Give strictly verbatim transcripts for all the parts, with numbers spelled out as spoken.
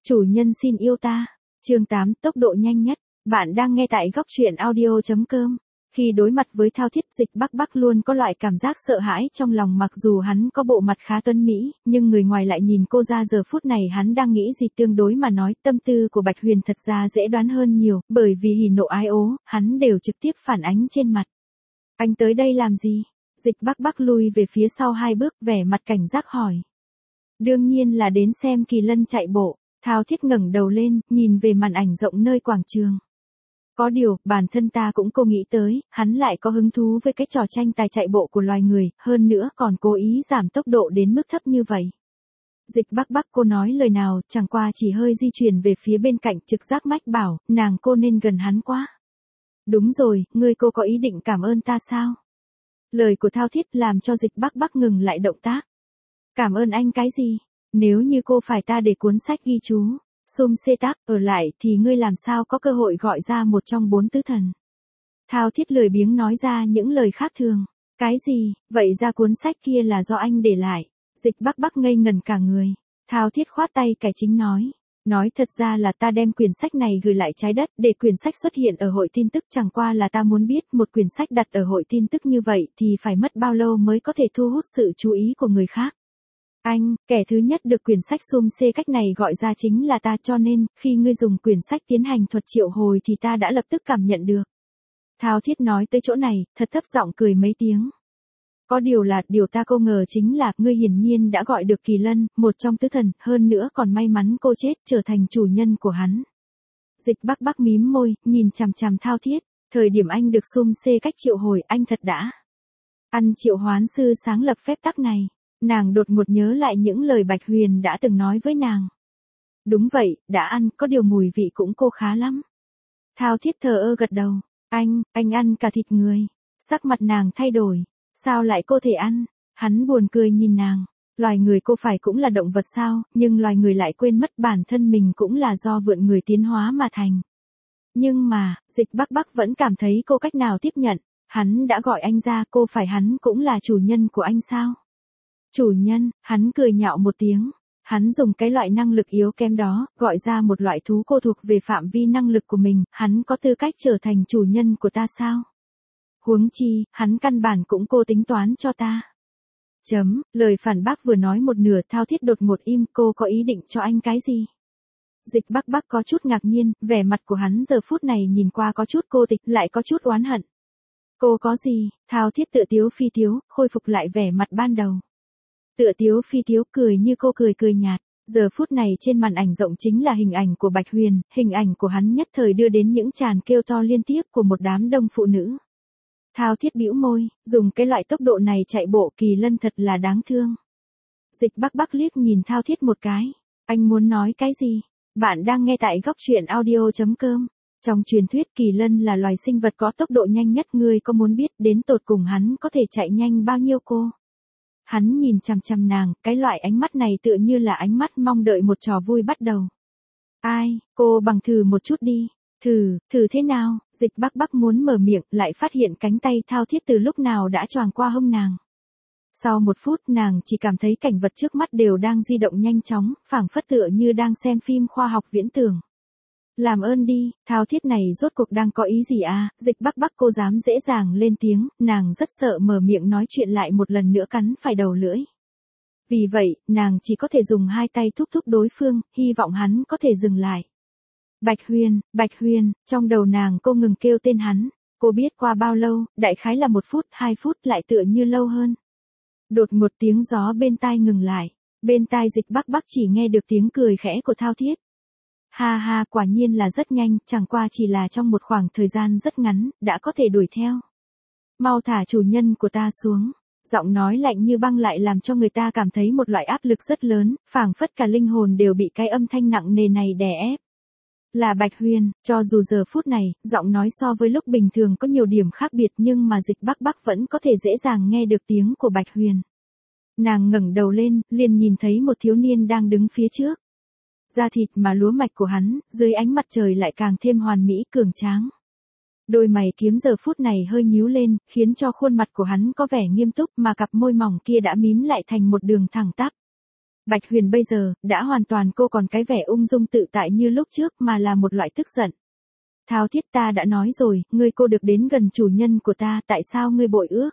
Chủ nhân xin yêu ta. Chương tám, tốc độ nhanh nhất. Bạn đang nghe tại góc truyện audio chấm com. Khi đối mặt với Thao Thiết, Dịch Bắc Bắc luôn có loại cảm giác sợ hãi trong lòng, mặc dù hắn có bộ mặt khá tuấn mỹ, nhưng người ngoài lại nhìn cô ra giờ phút này hắn đang nghĩ gì. Tương đối mà nói, tâm tư của Bạch Huyền thật ra dễ đoán hơn nhiều, bởi vì hỉ nộ ái ố, hắn đều trực tiếp phản ánh trên mặt. Anh tới đây làm gì? Dịch Bắc Bắc lui về phía sau hai bước, vẻ mặt cảnh giác hỏi. Đương nhiên là đến xem Kỳ Lân chạy bộ. Thao Thiết ngẩng đầu lên, nhìn về màn ảnh rộng nơi quảng trường. Có điều, bản thân ta cũng cô nghĩ tới, hắn lại có hứng thú với cái trò tranh tài chạy bộ của loài người, hơn nữa còn cố ý giảm tốc độ đến mức thấp như vậy. Dịch Bắc Bắc cô nói lời nào, chẳng qua chỉ hơi di chuyển về phía bên cạnh, trực giác mách bảo, nàng cô nên gần hắn quá. Đúng rồi, ngươi cô có ý định cảm ơn ta sao? Lời của Thao Thiết làm cho Dịch Bắc Bắc ngừng lại động tác. Cảm ơn anh cái gì? Nếu như cô phải ta để cuốn sách ghi chú, Sum Xê Tác, ở lại thì ngươi làm sao có cơ hội gọi ra một trong bốn tứ thần. Thao Thiết lười biếng nói ra những lời khác thường. Cái gì, vậy ra cuốn sách kia là do anh để lại. Dịch Bắc Bắc ngây ngần cả người. Thao Thiết khoát tay cải chính nói. Nói thật ra là ta đem quyển sách này gửi lại trái đất để quyển sách xuất hiện ở hội tin tức, chẳng qua là ta muốn biết một quyển sách đặt ở hội tin tức như vậy thì phải mất bao lâu mới có thể thu hút sự chú ý của người khác. Anh, kẻ thứ nhất được quyển sách Sum Xê cách này gọi ra chính là ta, cho nên, khi ngươi dùng quyển sách tiến hành thuật triệu hồi thì ta đã lập tức cảm nhận được. Thao Thiết nói tới chỗ này, thật thấp giọng cười mấy tiếng. Có điều là, điều ta không ngờ chính là, ngươi hiển nhiên đã gọi được Kỳ Lân, một trong tứ thần, hơn nữa còn may mắn cô chết, trở thành chủ nhân của hắn. Dịch Bắc Bắc mím môi, nhìn chằm chằm Thao Thiết, thời điểm anh được Sum Xê cách triệu hồi, anh thật đã ăn triệu hoán sư sáng lập phép tắc này. Nàng đột ngột nhớ lại những lời Bạch Huyền đã từng nói với nàng. Đúng vậy, đã ăn, có điều mùi vị cũng cô khá lắm. Thao Thiết thờ ơ gật đầu. Anh, anh ăn cả thịt người. Sắc mặt nàng thay đổi. Sao lại cô thể ăn? Hắn buồn cười nhìn nàng. Loài người cô phải cũng là động vật sao, nhưng loài người lại quên mất bản thân mình cũng là do vượn người tiến hóa mà thành. Nhưng mà, Dịch Bắc Bắc vẫn cảm thấy cô cách nào tiếp nhận. Hắn đã gọi anh ra, cô phải hắn cũng là chủ nhân của anh sao? Chủ nhân, hắn cười nhạo một tiếng. Hắn dùng cái loại năng lực yếu kém đó, gọi ra một loại thú cô thuộc về phạm vi năng lực của mình, hắn có tư cách trở thành chủ nhân của ta sao? Huống chi, hắn căn bản cũng cô tính toán cho ta. Chấm, lời phản bác vừa nói một nửa, Thao Thiết đột ngột im, cô có ý định cho anh cái gì? Dịch Bắc Bắc có chút ngạc nhiên, vẻ mặt của hắn giờ phút này nhìn qua có chút cô tịch, lại có chút oán hận. Cô có gì? Thao Thiết tự tiếu phi tiếu, khôi phục lại vẻ mặt ban đầu. Tựa tiếu phi tiếu cười như cô cười cười nhạt. Giờ phút này trên màn ảnh rộng chính là hình ảnh của Bạch Huyền, hình ảnh của hắn nhất thời đưa đến những tràng kêu to liên tiếp của một đám đông phụ nữ. Thao Thiết bĩu môi, dùng cái loại tốc độ này chạy bộ, Kỳ Lân thật là đáng thương. Dịch Bắc Bắc liếc nhìn Thao Thiết một cái. Anh muốn nói cái gì? Bạn đang nghe tại góc truyện audio chấm com. Trong truyền thuyết Kỳ Lân là loài sinh vật có tốc độ nhanh nhất, ngươi có muốn biết đến tột cùng hắn có thể chạy nhanh bao nhiêu cô? Hắn nhìn chằm chằm nàng, cái loại ánh mắt này tựa như là ánh mắt mong đợi một trò vui bắt đầu. Ai, cô bằng thử một chút đi. Thử, thử thế nào? Dịch Bắc Bắc muốn mở miệng, lại phát hiện cánh tay Thao Thiết từ lúc nào đã choàng qua hông nàng. Sau một phút nàng chỉ cảm thấy cảnh vật trước mắt đều đang di động nhanh chóng, phảng phất tựa như đang xem phim khoa học viễn tưởng. Làm ơn đi, Thao Thiết này rốt cuộc đang có ý gì à? Dịch Bắc Bắc cô dám dễ dàng lên tiếng, nàng rất sợ mở miệng nói chuyện lại một lần nữa cắn phải đầu lưỡi. Vì vậy, nàng chỉ có thể dùng hai tay thúc thúc đối phương, hy vọng hắn có thể dừng lại. Bạch Huyền, Bạch Huyền, trong đầu nàng cô ngừng kêu tên hắn. Cô biết qua bao lâu, đại khái là một phút, hai phút, lại tựa như lâu hơn. Đột một tiếng gió bên tai ngừng lại. Bên tai Dịch Bắc Bắc chỉ nghe được tiếng cười khẽ của Thao Thiết. Ha ha, quả nhiên là rất nhanh, chẳng qua chỉ là trong một khoảng thời gian rất ngắn, đã có thể đuổi theo. Mau thả chủ nhân của ta xuống. Giọng nói lạnh như băng lại làm cho người ta cảm thấy một loại áp lực rất lớn, phảng phất cả linh hồn đều bị cái âm thanh nặng nề này đè ép. Là Bạch Huyền, cho dù giờ phút này, giọng nói so với lúc bình thường có nhiều điểm khác biệt, nhưng mà Dịch Bắc Bắc vẫn có thể dễ dàng nghe được tiếng của Bạch Huyền. Nàng ngẩng đầu lên, liền nhìn thấy một thiếu niên đang đứng phía trước. Da thịt mà lúa mạch của hắn, dưới ánh mặt trời lại càng thêm hoàn mỹ cường tráng. Đôi mày kiếm giờ phút này hơi nhíu lên, khiến cho khuôn mặt của hắn có vẻ nghiêm túc, mà cặp môi mỏng kia đã mím lại thành một đường thẳng tắp. Bạch Huyền bây giờ, đã hoàn toàn cô còn cái vẻ ung dung tự tại như lúc trước mà là một loại tức giận. Thao Thiết, ta đã nói rồi, ngươi cô được đến gần chủ nhân của ta, tại sao ngươi bội ước?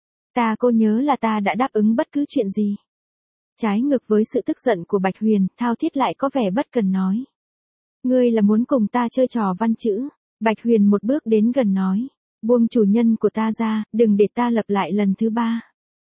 Ta cô nhớ là ta đã đáp ứng bất cứ chuyện gì. Trái ngược với sự tức giận của Bạch Huyền, Thao Thiết lại có vẻ bất cần nói. Ngươi là muốn cùng ta chơi trò văn chữ. Bạch Huyền một bước đến gần nói. Buông chủ nhân của ta ra, đừng để ta lặp lại lần thứ ba.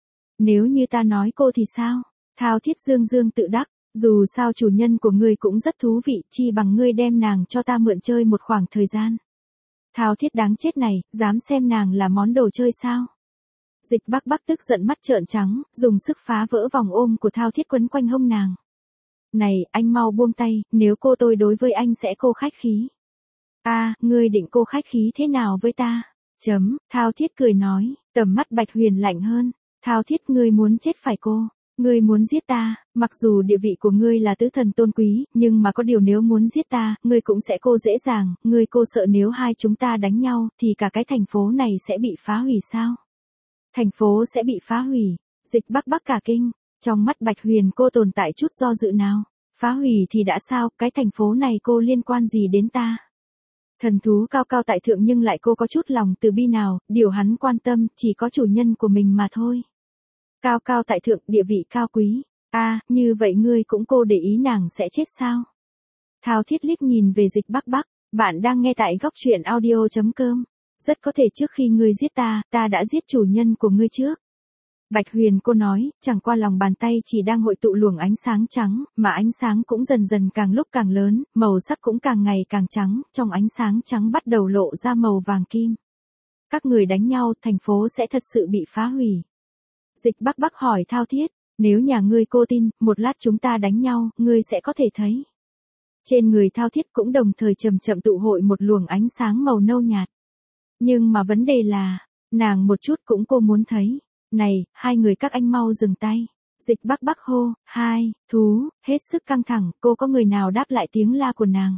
Nếu như ta nói cô thì sao? Thao Thiết dương dương tự đắc. Dù sao chủ nhân của ngươi cũng rất thú vị, chi bằng ngươi đem nàng cho ta mượn chơi một khoảng thời gian. Thao Thiết đáng chết này, dám xem nàng là món đồ chơi sao? Dịch Bắc Bắc tức giận mắt trợn trắng, dùng sức phá vỡ vòng ôm của Thao Thiết quấn quanh hông nàng. Này, anh mau buông tay, nếu cô tôi đối với anh sẽ cô khách khí. A, à, ngươi định cô khách khí thế nào với ta? Chấm, Thao Thiết cười nói, tầm mắt Bạch Huyền lạnh hơn. Thao Thiết, ngươi muốn chết phải cô. Ngươi muốn giết ta, mặc dù địa vị của ngươi là tứ thần tôn quý, nhưng mà có điều nếu muốn giết ta, ngươi cũng sẽ cô dễ dàng, ngươi cô sợ nếu hai chúng ta đánh nhau, thì cả cái thành phố này sẽ bị phá hủy sao? Thành phố sẽ bị phá hủy. Dịch Bắc Bắc cả kinh, trong mắt Bạch Huyền cô tồn tại chút do dự nào. Phá hủy thì đã sao, cái thành phố này cô liên quan gì đến ta? Thần thú cao cao tại thượng nhưng lại cô có chút lòng từ bi nào, điều hắn quan tâm chỉ có chủ nhân của mình mà thôi. Cao cao tại thượng, địa vị cao quý. A, à, như vậy ngươi cũng cô để ý nàng sẽ chết sao? Thao Thiết liếc nhìn về Dịch Bắc Bắc, bạn đang nghe tại góc truyện audio chấm com. Rất có thể trước khi ngươi giết ta, ta đã giết chủ nhân của ngươi trước. Bạch Huyền cô nói, chẳng qua lòng bàn tay chỉ đang hội tụ luồng ánh sáng trắng, mà ánh sáng cũng dần dần càng lúc càng lớn, màu sắc cũng càng ngày càng trắng, trong ánh sáng trắng bắt đầu lộ ra màu vàng kim. Các người đánh nhau, thành phố sẽ thật sự bị phá hủy. Dịch Bắc Bắc hỏi Thao Thiết, nếu nhà ngươi cô tin, một lát chúng ta đánh nhau, ngươi sẽ có thể thấy. Trên người Thao Thiết cũng đồng thời chậm chậm tụ hội một luồng ánh sáng màu nâu nhạt. Nhưng mà vấn đề là, nàng một chút cũng cô muốn thấy. Này, hai người các anh mau dừng tay. Dịch Bắc Bắc hô, hai, thú, hết sức căng thẳng, cô có người nào đáp lại tiếng la của nàng.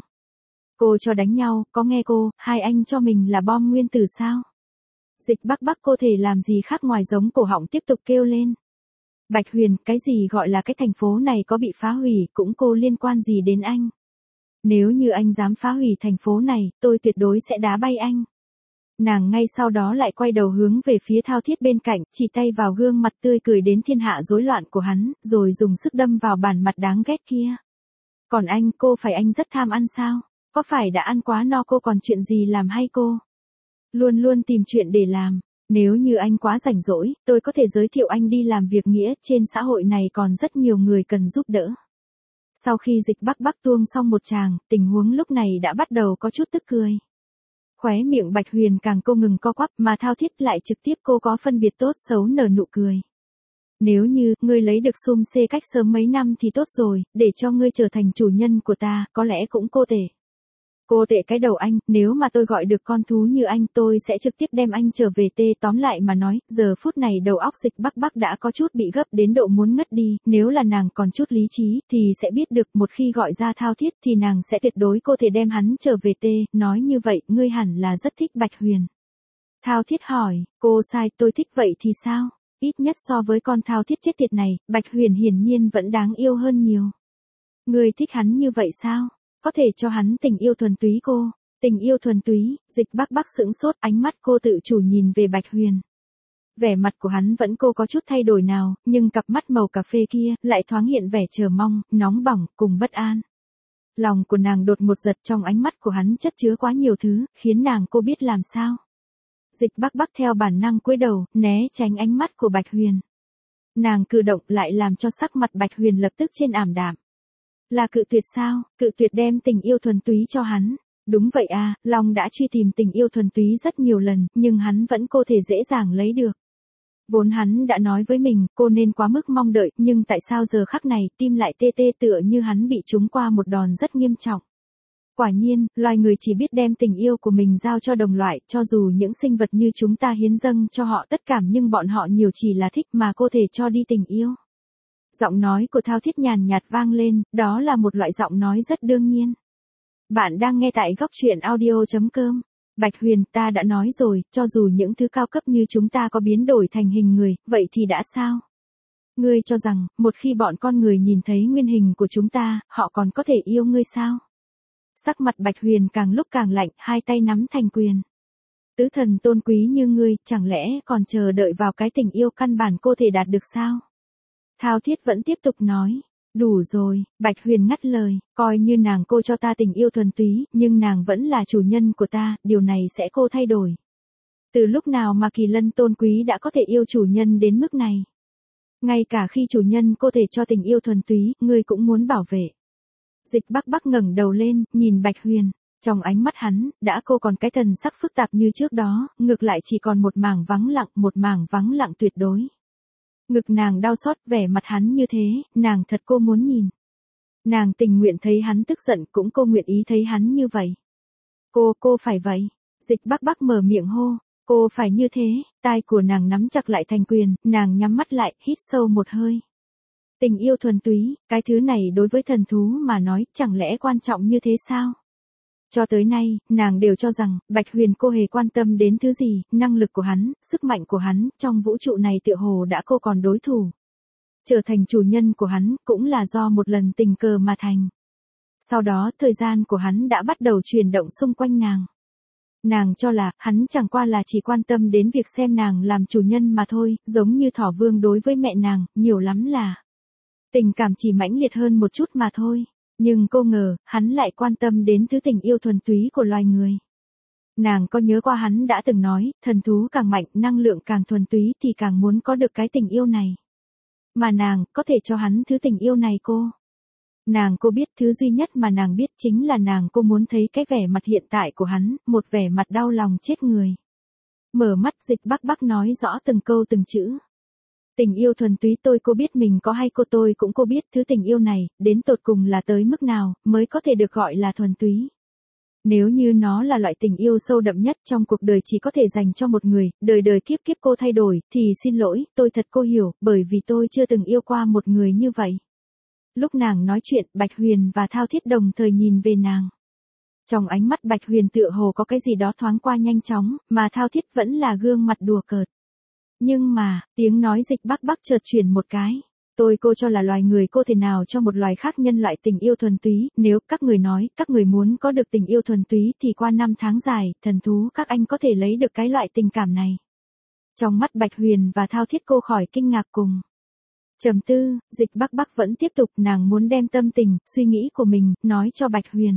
Cô cho đánh nhau, có nghe cô, hai anh cho mình là bom nguyên tử sao? Dịch Bắc Bắc cô thể làm gì khác ngoài giống cổ họng tiếp tục kêu lên. Bạch Huyền, cái gì gọi là cái thành phố này có bị phá hủy, cũng cô liên quan gì đến anh? Nếu như anh dám phá hủy thành phố này, tôi tuyệt đối sẽ đá bay anh. Nàng ngay sau đó lại quay đầu hướng về phía Thao Thiết bên cạnh, chỉ tay vào gương mặt tươi cười đến thiên hạ rối loạn của hắn, rồi dùng sức đâm vào bản mặt đáng ghét kia. Còn anh, cô phải anh rất tham ăn sao? Có phải đã ăn quá no cô còn chuyện gì làm hay cô? Luôn luôn tìm chuyện để làm. Nếu như anh quá rảnh rỗi, tôi có thể giới thiệu anh đi làm việc nghĩa, trên xã hội này còn rất nhiều người cần giúp đỡ. Sau khi Dịch Bắc Bắc tuông xong một tràng, tình huống lúc này đã bắt đầu có chút tức cười. Khóe miệng Bạch Huyền càng cô ngừng co quắp, mà Thao Thiết lại trực tiếp cô có phân biệt tốt xấu nở nụ cười. Nếu như, ngươi lấy được sum xê cách sớm mấy năm thì tốt rồi, để cho ngươi trở thành chủ nhân của ta, có lẽ cũng cô tệ. Cô tệ cái đầu anh, nếu mà tôi gọi được con thú như anh tôi sẽ trực tiếp đem anh trở về tê. Tóm lại mà nói, giờ phút này đầu óc Dịch Bắc Bắc đã có chút bị gấp đến độ muốn ngất đi, nếu là nàng còn chút lý trí, thì sẽ biết được một khi gọi ra Thao Thiết thì nàng sẽ tuyệt đối cô thể đem hắn trở về tê. Nói như vậy, ngươi hẳn là rất thích Bạch Huyền. Thao Thiết hỏi, cô sai, tôi thích vậy thì sao? Ít nhất so với con Thao Thiết chết tiệt này, Bạch Huyền hiển nhiên vẫn đáng yêu hơn nhiều. Ngươi thích hắn như vậy sao? Có thể cho hắn tình yêu thuần túy cô, tình yêu thuần túy. Dịch Bắc Bắc sững sốt, ánh mắt cô tự chủ nhìn về Bạch Huyền. Vẻ mặt của hắn vẫn cô có chút thay đổi nào, nhưng cặp mắt màu cà phê kia lại thoáng hiện vẻ chờ mong, nóng bỏng, cùng bất an. Lòng của nàng đột một giật, trong ánh mắt của hắn chất chứa quá nhiều thứ, khiến nàng cô biết làm sao. Dịch Bắc Bắc theo bản năng cúi đầu, né tránh ánh mắt của Bạch Huyền. Nàng cử động lại làm cho sắc mặt Bạch Huyền lập tức trên ảm đạm. Là cự tuyệt sao? Cự tuyệt đem tình yêu thuần túy cho hắn. Đúng vậy à, Long đã truy tìm tình yêu thuần túy rất nhiều lần, nhưng hắn vẫn cô thể dễ dàng lấy được. Vốn hắn đã nói với mình, cô nên quá mức mong đợi, nhưng tại sao giờ khắc này, tim lại tê tê tựa như hắn bị trúng qua một đòn rất nghiêm trọng. Quả nhiên, loài người chỉ biết đem tình yêu của mình giao cho đồng loại, cho dù những sinh vật như chúng ta hiến dâng cho họ tất cả nhưng bọn họ nhiều chỉ là thích mà cô thể cho đi tình yêu. Giọng nói của Thao Thiết nhàn nhạt vang lên, đó là một loại giọng nói rất đương nhiên. Bạn đang nghe tại góc truyện audio chấm com. Bạch Huyền, ta đã nói rồi, cho dù những thứ cao cấp như chúng ta có biến đổi thành hình người, vậy thì đã sao? Ngươi cho rằng, một khi bọn con người nhìn thấy nguyên hình của chúng ta, họ còn có thể yêu ngươi sao? Sắc mặt Bạch Huyền càng lúc càng lạnh, hai tay nắm thành quyền. Tứ thần tôn quý như ngươi, chẳng lẽ còn chờ đợi vào cái tình yêu căn bản cô thể đạt được sao? Thao Thiết vẫn tiếp tục nói. Đủ rồi, Bạch Huyền ngắt lời, coi như nàng cô cho ta tình yêu thuần túy, nhưng nàng vẫn là chủ nhân của ta, điều này sẽ cô thay đổi. Từ lúc nào mà Kỳ Lân tôn quý đã có thể yêu chủ nhân đến mức này? Ngay cả khi chủ nhân cô thể cho tình yêu thuần túy, ngươi cũng muốn bảo vệ. Dịch Bắc Bắc ngẩng đầu lên, nhìn Bạch Huyền. Trong ánh mắt hắn, đã cô còn cái thần sắc phức tạp như trước đó, ngược lại chỉ còn một mảng vắng lặng, một mảng vắng lặng tuyệt đối. Ngực nàng đau xót, vẻ mặt hắn như thế, nàng thật cô muốn nhìn. Nàng tình nguyện thấy hắn tức giận, cũng cô nguyện ý thấy hắn như vậy. Cô, cô phải vậy. Dịch Bắc Bắc mở miệng hô, cô phải như thế, tai của nàng nắm chặt lại thành quyền, nàng nhắm mắt lại, hít sâu một hơi. Tình yêu thuần túy, cái thứ này đối với thần thú mà nói, chẳng lẽ quan trọng như thế sao? Cho tới nay, nàng đều cho rằng, Bạch Huyền cô hề quan tâm đến thứ gì, năng lực của hắn, sức mạnh của hắn, trong vũ trụ này tựa hồ đã cô còn đối thủ. Trở thành chủ nhân của hắn, cũng là do một lần tình cờ mà thành. Sau đó, thời gian của hắn đã bắt đầu chuyển động xung quanh nàng. Nàng cho là, hắn chẳng qua là chỉ quan tâm đến việc xem nàng làm chủ nhân mà thôi, giống như Thỏ Vương đối với mẹ nàng, nhiều lắm là tình cảm chỉ mãnh liệt hơn một chút mà thôi. Nhưng cô ngờ, hắn lại quan tâm đến thứ tình yêu thuần túy của loài người. Nàng có nhớ qua hắn đã từng nói, thần thú càng mạnh, năng lượng càng thuần túy thì càng muốn có được cái tình yêu này. Mà nàng, có thể cho hắn thứ tình yêu này cô. Nàng cô biết thứ duy nhất mà nàng biết chính là nàng cô muốn thấy cái vẻ mặt hiện tại của hắn, một vẻ mặt đau lòng chết người. Mở mắt Dịch Bắc Bắc nói rõ từng câu từng chữ. Tình yêu thuần túy tôi cô biết mình có hay cô tôi cũng cô biết thứ tình yêu này, đến tột cùng là tới mức nào, mới có thể được gọi là thuần túy. Nếu như nó là loại tình yêu sâu đậm nhất trong cuộc đời chỉ có thể dành cho một người, đời đời kiếp kiếp cô thay đổi, thì xin lỗi, tôi thật cô hiểu, bởi vì tôi chưa từng yêu qua một người như vậy. Lúc nàng nói chuyện, Bạch Huyền và Thao Thiết đồng thời nhìn về nàng. Trong ánh mắt Bạch Huyền tựa hồ có cái gì đó thoáng qua nhanh chóng, mà Thao Thiết vẫn là gương mặt đùa cợt. Nhưng mà, tiếng nói Dịch Bắc Bắc chợt chuyển một cái. Tôi cô cho là loài người cô thể nào cho một loài khác nhân loại tình yêu thuần túy, nếu các người nói, các người muốn có được tình yêu thuần túy thì qua năm tháng dài, thần thú các anh có thể lấy được cái loại tình cảm này. Trong mắt Bạch Huyền và Thao Thiết cô khỏi kinh ngạc cùng. Trầm tư, Dịch Bắc Bắc vẫn tiếp tục, nàng muốn đem tâm tình, suy nghĩ của mình, nói cho Bạch Huyền.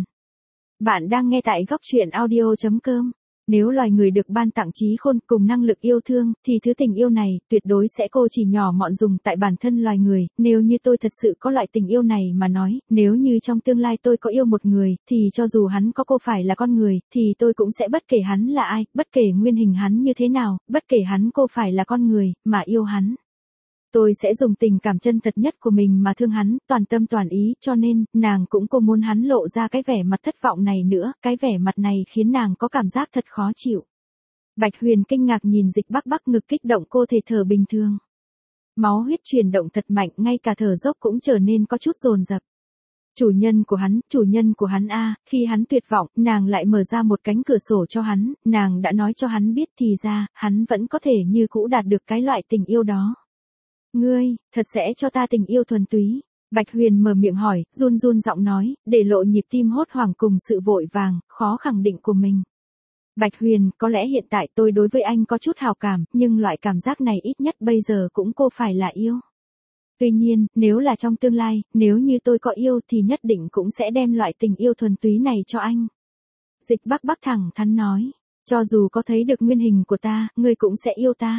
Bạn đang nghe tại góc truyện audio chấm com. Nếu loài người được ban tặng trí khôn cùng năng lực yêu thương, thì thứ tình yêu này, tuyệt đối sẽ cô chỉ nhỏ mọn dùng tại bản thân loài người, nếu như tôi thật sự có loại tình yêu này mà nói, nếu như trong tương lai tôi có yêu một người, thì cho dù hắn có cô phải là con người, thì tôi cũng sẽ bất kể hắn là ai, bất kể nguyên hình hắn như thế nào, bất kể hắn cô phải là con người, mà yêu hắn. Tôi sẽ dùng tình cảm chân thật nhất của mình mà thương hắn, toàn tâm toàn ý, cho nên, nàng cũng cô muốn hắn lộ ra cái vẻ mặt thất vọng này nữa, cái vẻ mặt này khiến nàng có cảm giác thật khó chịu. Bạch Huyền kinh ngạc nhìn Dịch Bắc Bắc, ngực kích động, cô thể thở bình thường. Máu huyết chuyển động thật mạnh, ngay cả thở dốc cũng trở nên có chút dồn dập. Chủ nhân của hắn, chủ nhân của hắn a, khi hắn tuyệt vọng, nàng lại mở ra một cánh cửa sổ cho hắn, nàng đã nói cho hắn biết thì ra, hắn vẫn có thể như cũ đạt được cái loại tình yêu đó. Ngươi, thật sẽ cho ta tình yêu thuần túy. Bạch Huyền mở miệng hỏi, run run giọng nói, để lộ nhịp tim hốt hoảng cùng sự vội vàng, khó khẳng định của mình. Bạch Huyền, có lẽ hiện tại tôi đối với anh có chút hào cảm, nhưng loại cảm giác này ít nhất bây giờ cũng cô phải là yêu. Tuy nhiên, nếu là trong tương lai, nếu như tôi có yêu thì nhất định cũng sẽ đem loại tình yêu thuần túy này cho anh. Dịch Bắc Bắc thẳng thắn nói, cho dù có thấy được nguyên hình của ta, ngươi cũng sẽ yêu ta.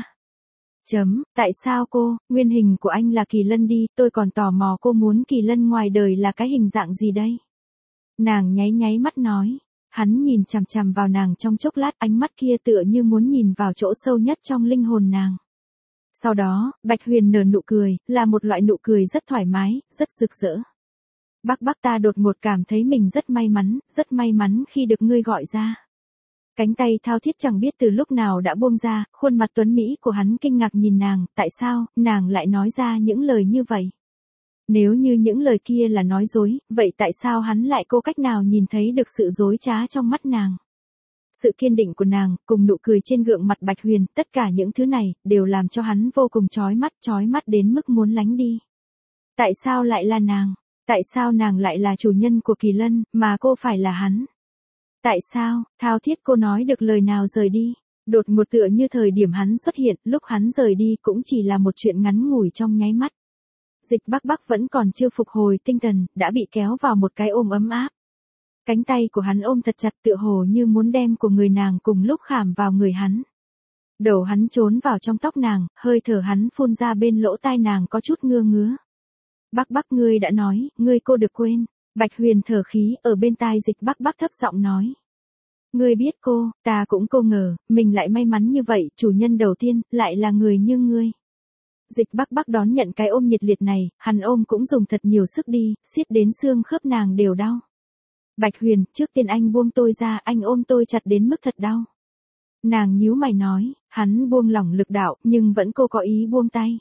Chấm, tại sao cô, nguyên hình của anh là Kỳ Lân đi, tôi còn tò mò cô muốn Kỳ Lân ngoài đời là cái hình dạng gì đây? Nàng nháy nháy mắt nói, hắn nhìn chằm chằm vào nàng trong chốc lát, ánh mắt kia tựa như muốn nhìn vào chỗ sâu nhất trong linh hồn nàng. Sau đó, Bạch Huyền nở nụ cười, là một loại nụ cười rất thoải mái, rất rực rỡ. Bắc Bắc ta đột ngột cảm thấy mình rất may mắn, rất may mắn khi được ngươi gọi ra. Cánh tay Thao Thiết chẳng biết từ lúc nào đã buông ra, khuôn mặt tuấn mỹ của hắn kinh ngạc nhìn nàng, tại sao, nàng lại nói ra những lời như vậy? Nếu như những lời kia là nói dối, vậy tại sao hắn lại cô cách nào nhìn thấy được sự dối trá trong mắt nàng? Sự kiên định của nàng, cùng nụ cười trên gương mặt Bạch Huyền, tất cả những thứ này, đều làm cho hắn vô cùng chói mắt, chói mắt đến mức muốn lánh đi. Tại sao lại là nàng? Tại sao nàng lại là chủ nhân của Kỳ Lân, mà cô phải là hắn? Tại sao? Thao thiết cô nói được lời nào rời đi. Đột ngột tựa như thời điểm hắn xuất hiện, lúc hắn rời đi cũng chỉ là một chuyện ngắn ngủi trong nháy mắt. Dịch Bắc Bắc vẫn còn chưa phục hồi tinh thần, đã bị kéo vào một cái ôm ấm áp. Cánh tay của hắn ôm thật chặt tựa hồ như muốn đem của người nàng cùng lúc khảm vào người hắn. Đầu hắn trốn vào trong tóc nàng, hơi thở hắn phun ra bên lỗ tai nàng có chút ngưa ngứa. Bắc Bắc ngươi đã nói, ngươi cô được quên. Bạch Huyền thở khí ở bên tai Dịch Bắc Bắc thấp giọng nói. Ngươi biết cô, ta cũng cô ngờ, mình lại may mắn như vậy, chủ nhân đầu tiên, lại là người như ngươi. Dịch Bắc Bắc đón nhận cái ôm nhiệt liệt này, hắn ôm cũng dùng thật nhiều sức đi, xiết đến xương khớp nàng đều đau. Bạch Huyền, trước tiên anh buông tôi ra, anh ôm tôi chặt đến mức thật đau. Nàng nhíu mày nói, hắn buông lỏng lực đạo, nhưng vẫn cô có ý buông tay.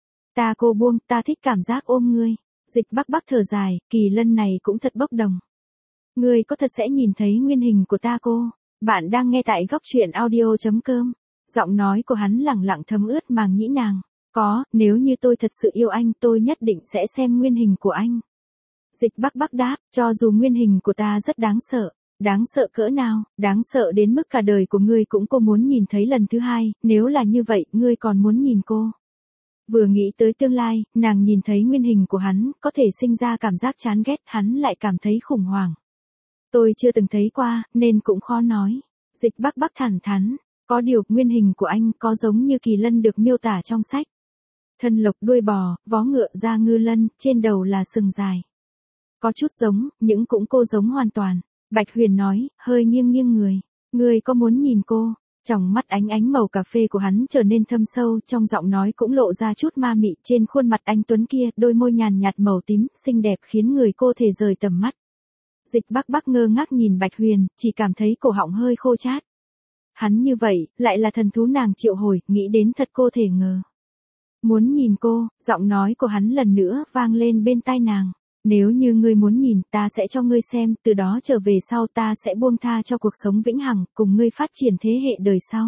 Ta cô buông, ta thích cảm giác ôm ngươi. Dịch Bắc Bắc thở dài, Kỳ Lân này cũng thật bốc đồng. Ngươi có thật sẽ nhìn thấy nguyên hình của ta cô. Bạn đang nghe tại góc truyện audio chấm com. Giọng nói của hắn lẳng lặng thấm ướt màng nhĩ nàng. Có, nếu như tôi thật sự yêu anh tôi nhất định sẽ xem nguyên hình của anh. Dịch Bắc Bắc đáp, cho dù nguyên hình của ta rất đáng sợ. Đáng sợ cỡ nào, đáng sợ đến mức cả đời của ngươi cũng cô muốn nhìn thấy lần thứ hai, nếu là như vậy, ngươi còn muốn nhìn cô. Vừa nghĩ tới tương lai, nàng nhìn thấy nguyên hình của hắn, có thể sinh ra cảm giác chán ghét, hắn lại cảm thấy khủng hoảng. Tôi chưa từng thấy qua, nên cũng khó nói. Dịch Bắc Bắc thẳng thắn, có điều, nguyên hình của anh có giống như Kỳ Lân được miêu tả trong sách. Thân lộc đuôi bò, vó ngựa da ngư lân, trên đầu là sừng dài. Có chút giống, những cũng cô giống hoàn toàn. Bạch Huyền nói, hơi nghiêng nghiêng người. Người có muốn nhìn cô? Trong mắt ánh ánh màu cà phê của hắn trở nên thâm sâu, trong giọng nói cũng lộ ra chút ma mị, trên khuôn mặt anh tuấn kia, đôi môi nhàn nhạt màu tím, xinh đẹp khiến người cô thể rời tầm mắt. Dịch Bắc Bắc ngơ ngác nhìn Bạch Huyền, chỉ cảm thấy cổ họng hơi khô chát. Hắn như vậy, lại là thần thú nàng triệu hồi, nghĩ đến thật cô thể ngờ. Muốn nhìn cô, giọng nói của hắn lần nữa vang lên bên tai nàng. Nếu như ngươi muốn nhìn, ta sẽ cho ngươi xem, từ đó trở về sau ta sẽ buông tha cho cuộc sống vĩnh hằng, cùng ngươi phát triển thế hệ đời sau.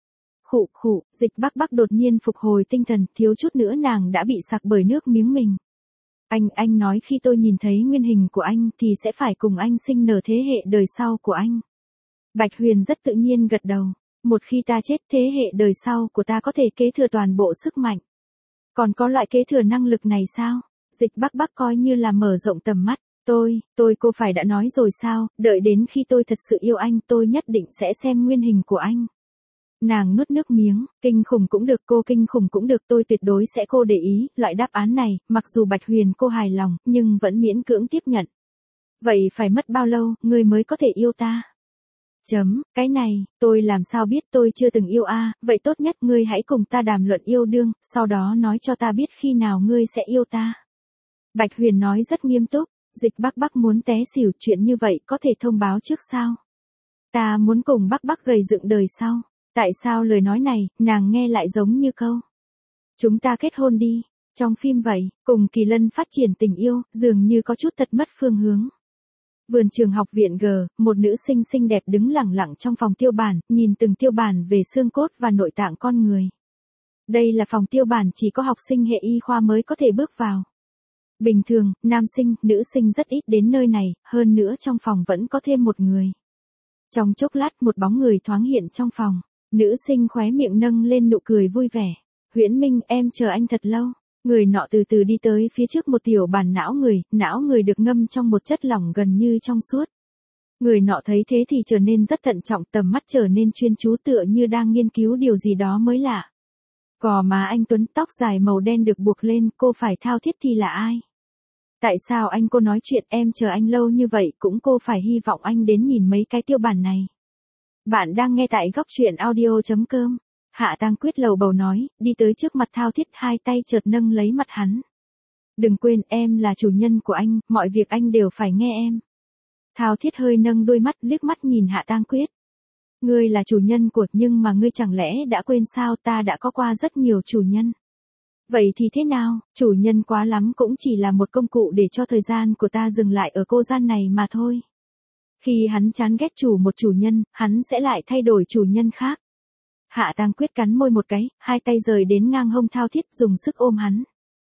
Khụ khụ, Dịch Bắc Bắc đột nhiên phục hồi tinh thần, thiếu chút nữa nàng đã bị sặc bởi nước miếng mình. Anh, anh nói khi tôi nhìn thấy nguyên hình của anh thì sẽ phải cùng anh sinh nở thế hệ đời sau của anh. Bạch Huyền rất tự nhiên gật đầu. Một khi ta chết, thế hệ đời sau của ta có thể kế thừa toàn bộ sức mạnh. Còn có loại kế thừa năng lực này sao? Dịch Bắc Bắc coi như là mở rộng tầm mắt. Tôi, tôi cô phải đã nói rồi sao, đợi đến khi tôi thật sự yêu anh tôi nhất định sẽ xem nguyên hình của anh. Nàng nuốt nước miếng, kinh khủng cũng được cô kinh khủng cũng được tôi tuyệt đối sẽ cô để ý, loại đáp án này, mặc dù Bạch Huyền cô hài lòng, nhưng vẫn miễn cưỡng tiếp nhận. Vậy phải mất bao lâu, ngươi mới có thể yêu ta? Chấm, cái này, tôi làm sao biết tôi chưa từng yêu a, vậy tốt nhất ngươi hãy cùng ta đàm luận yêu đương, sau đó nói cho ta biết khi nào ngươi sẽ yêu ta. Bạch Huyền nói rất nghiêm túc, Dịch Bắc Bắc muốn té xỉu, chuyện như vậy có thể thông báo trước sao? Ta muốn cùng Bắc Bắc gầy dựng đời sau. Tại sao lời nói này, nàng nghe lại giống như câu. Chúng ta kết hôn đi. Trong phim vậy, cùng Kỳ Lân phát triển tình yêu, dường như có chút thật mất phương hướng. Vườn trường học viện G, một nữ sinh xinh đẹp đứng lẳng lặng trong phòng tiêu bản, nhìn từng tiêu bản về xương cốt và nội tạng con người. Đây là phòng tiêu bản chỉ có học sinh hệ y khoa mới có thể bước vào. Bình thường, nam sinh, nữ sinh rất ít đến nơi này, hơn nữa trong phòng vẫn có thêm một người. Trong chốc lát một bóng người thoáng hiện trong phòng. Nữ sinh khóe miệng nâng lên nụ cười vui vẻ. Huyễn Minh, em chờ anh thật lâu. Người nọ từ từ đi tới phía trước một tiểu bản não người, não người được ngâm trong một chất lỏng gần như trong suốt. Người nọ thấy thế thì trở nên rất thận trọng, tầm mắt trở nên chuyên chú tựa như đang nghiên cứu điều gì đó mới lạ. Gò má anh tuấn, tóc dài màu đen được buộc lên, cô phải thao thiết thì là ai? Tại sao anh cô nói chuyện em chờ anh lâu như vậy cũng cô phải hy vọng anh đến nhìn mấy cái tiêu bản này. Bạn đang nghe tại góc truyện audio chấm com. Hạ Tang Quyết lầu bầu nói, đi tới trước mặt Thao Thiết, hai tay chợt nâng lấy mặt hắn. Đừng quên em là chủ nhân của anh, mọi việc anh đều phải nghe em. Thao Thiết hơi nâng đôi mắt liếc mắt nhìn Hạ Tang Quyết. Ngươi là chủ nhân của, nhưng mà ngươi chẳng lẽ đã quên sao ta đã có qua rất nhiều chủ nhân. Vậy thì thế nào, chủ nhân quá lắm cũng chỉ là một công cụ để cho thời gian của ta dừng lại ở cô gian này mà thôi. Khi hắn chán ghét chủ một chủ nhân, hắn sẽ lại thay đổi chủ nhân khác. Hạ Tang Quyết cắn môi một cái, hai tay rời đến ngang hông Thao Thiết dùng sức ôm hắn.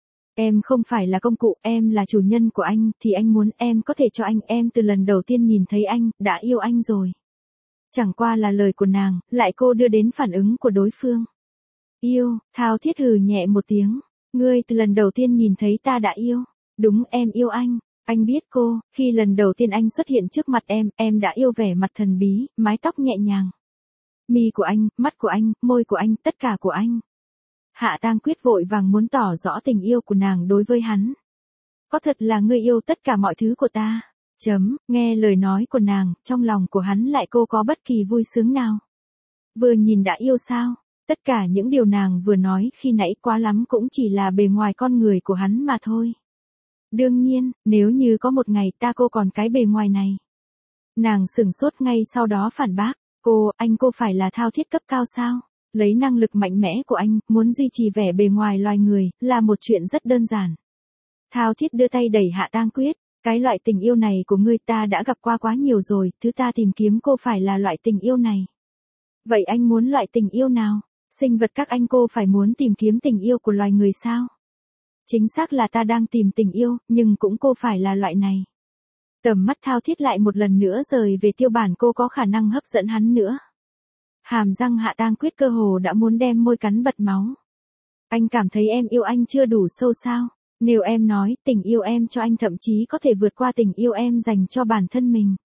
Em không phải là công cụ, em là chủ nhân của anh, thì anh muốn em có thể cho anh, em từ lần đầu tiên nhìn thấy anh, đã yêu anh rồi. Chẳng qua là lời của nàng, lại cô đưa đến phản ứng của đối phương. Yêu, Thao Thiết hừ nhẹ một tiếng, ngươi từ lần đầu tiên nhìn thấy ta đã yêu. Đúng, em yêu anh. Anh biết cô, khi lần đầu tiên anh xuất hiện trước mặt em, em đã yêu vẻ mặt thần bí, mái tóc nhẹ nhàng. Mi của anh, mắt của anh, môi của anh, tất cả của anh. Hạ Tang Quyết vội vàng muốn tỏ rõ tình yêu của nàng đối với hắn. Có thật là ngươi yêu tất cả mọi thứ của ta. Chấm, nghe lời nói của nàng, trong lòng của hắn lại cô có bất kỳ vui sướng nào. Vừa nhìn đã yêu sao? Tất cả những điều nàng vừa nói khi nãy quá lắm cũng chỉ là bề ngoài con người của hắn mà thôi. Đương nhiên, nếu như có một ngày ta cô còn cái bề ngoài này. Nàng sửng sốt ngay sau đó phản bác, cô, anh cô phải là Thao Thiết cấp cao sao? Lấy năng lực mạnh mẽ của anh, muốn duy trì vẻ bề ngoài loài người, là một chuyện rất đơn giản. Thao Thiết đưa tay đẩy Hạ Tang Quyết, cái loại tình yêu này của ngươi ta đã gặp qua quá nhiều rồi, thứ ta tìm kiếm cô phải là loại tình yêu này. Vậy anh muốn loại tình yêu nào? Sinh vật các anh cô phải muốn tìm kiếm tình yêu của loài người sao? Chính xác là ta đang tìm tình yêu, nhưng cũng cô phải là loại này. Tầm mắt Thao Thiết lại một lần nữa rời về Tiêu Bản, cô có khả năng hấp dẫn hắn nữa. Hàm răng Hạ Tang Quyết cơ hồ đã muốn đem môi cắn bật máu. Anh cảm thấy em yêu anh chưa đủ sâu sao? Nếu em nói tình yêu em cho anh thậm chí có thể vượt qua tình yêu em dành cho bản thân mình.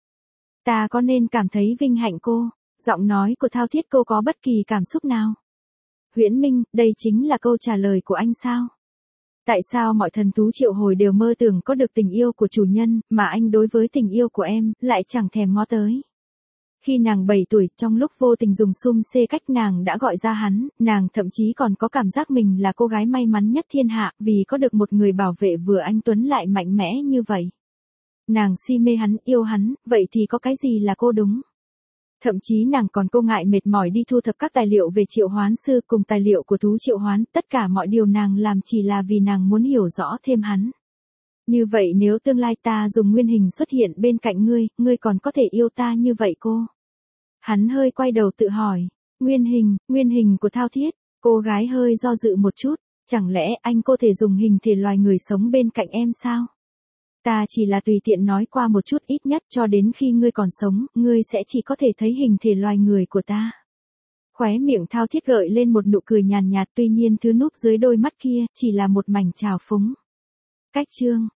Ta có nên cảm thấy vinh hạnh cô? Giọng nói của Thao Thiết cô có bất kỳ cảm xúc nào? Huyễn Minh, đây chính là câu trả lời của anh sao? Tại sao mọi thần thú triệu hồi đều mơ tưởng có được tình yêu của chủ nhân, mà anh đối với tình yêu của em, lại chẳng thèm ngó tới? Khi nàng bảy tuổi, trong lúc vô tình dùng sum xê cách nàng đã gọi ra hắn, nàng thậm chí còn có cảm giác mình là cô gái may mắn nhất thiên hạ, vì có được một người bảo vệ vừa anh tuấn lại mạnh mẽ như vậy. Nàng si mê hắn, yêu hắn, vậy thì có cái gì là cô đúng? Thậm chí nàng còn cô ngại mệt mỏi đi thu thập các tài liệu về triệu hoán sư cùng tài liệu của thú triệu hoán, tất cả mọi điều nàng làm chỉ là vì nàng muốn hiểu rõ thêm hắn. Như vậy nếu tương lai ta dùng nguyên hình xuất hiện bên cạnh ngươi, ngươi còn có thể yêu ta như vậy cô? Hắn hơi quay đầu tự hỏi, nguyên hình, nguyên hình của Thao Thiết, cô gái hơi do dự một chút, chẳng lẽ anh có thể dùng hình thể loài người sống bên cạnh em sao? Ta chỉ là tùy tiện nói qua một chút, ít nhất cho đến khi ngươi còn sống, ngươi sẽ chỉ có thể thấy hình thể loài người của ta. Khóe miệng Thao Thiết gợi lên một nụ cười nhàn nhạt, tuy nhiên thứ núp dưới đôi mắt kia, chỉ là một mảnh trào phúng. Cách chương